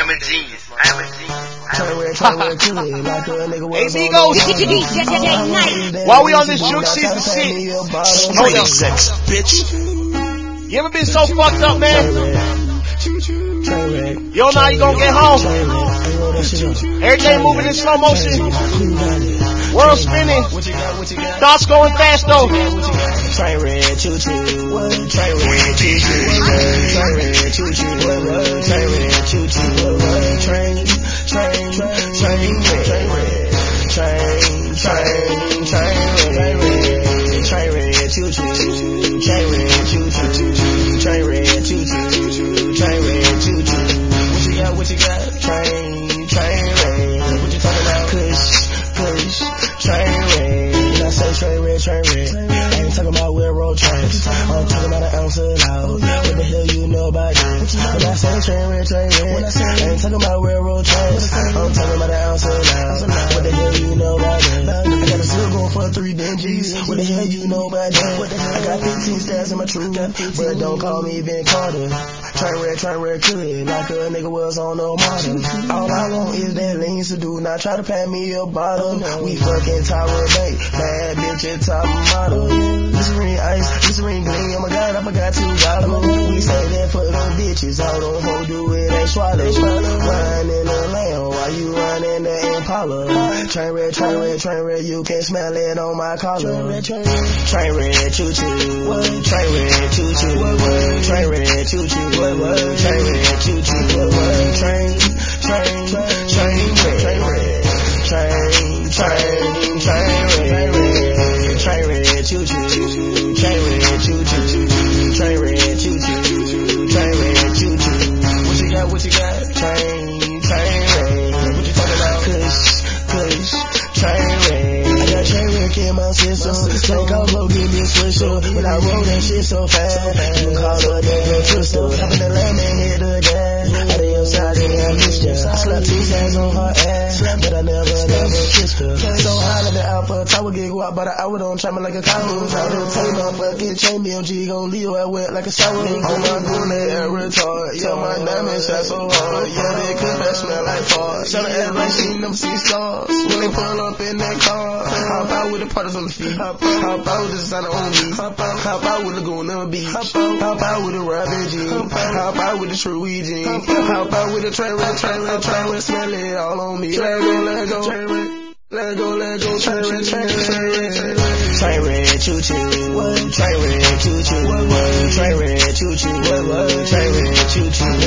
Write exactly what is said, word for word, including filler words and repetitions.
am a genius. I am a genius. Hey, Migos. While we on this Shook season shit, hold up, sex, bitch. You ever been so fucked up, man? You don't know how you gonna get home. Everything moving in slow motion. World spinning. Thoughts going fast though. Train red, choo choo. Train red, choo choo. Train red, choo choo. Train red, choo choo. Train, train, train, train red. Train, train, train red. Train red, choo choo. Train red, choo choo. Train red, choo choo. Train red, choo choo. What you got? What you got? Train, train red. What you talking about? Kush, kush. Train red. When I say train red, train red. Talking about railroad tracks. I'm talking about an ounce of loud. What the hell you know about that? When I say train red, train red, I ain't talking about railroad tracks. I'm talking about an ounce of loud. What the hell you know about that? I got a silver going for three Benjis. What the hell you know about that? I got fifteen stabs in my truth, but don't call me Ben Carter. Train red, train red, good, like a nigga was on no model. All I want is that lean to do, not try to pat me a bottle. We fucking Tyra Bank, bad bitch at top model. Listerine ice, Listerine gleam, oh my god, I forgot to bottle. We say that for them bitches, all them hoes do it ain't swallow. Run in the lamb, while you run in the Impala. Train red, train red, train red, you can smell it on my collar. Train red, choo choo. Train red, choo choo. Train red, choo choo. Train red, choo choo. Train, train, train red. Train red, train, train, train red. Train red, choo choo. Train red, choo choo. Train red, choo choo. Train red, choo choo. What you got? What you got? Train, train red. What you talking about? Kush, kush. Train red. I got train red in my system. Take off, go get me a switcher. When I roll that shit so fast, you call her that twister. Hop in the lamb and hit the gas. Out of your side, and I missed ya. I slapped two hands on her ass, but I never, never kissed her. So high like the alpha, tower get go out by the hour, don't try me like a cow. Try to take my fucking chain, B M G gon' leave her wet like a shower. On my goulet, air retard. Yeah, my diamond shot so hard. Yeah, they could that smell like fart. Shout out like she never seen stars. When they pull up in that car, hop out with the parties on the feet. Hop out, hop out with the designer on me. Hop out, hop out with the Laguna Beach. Hop out, hop out with the Robin G. Hop out with the True Jean. Hop out with the train red, train red, train red, smell it all on me. Let go, let go, train red. Let go, let go, train red, train red, train red, choo choo. Train red, choo choo. Train red, choo choo. Train red, choo choo.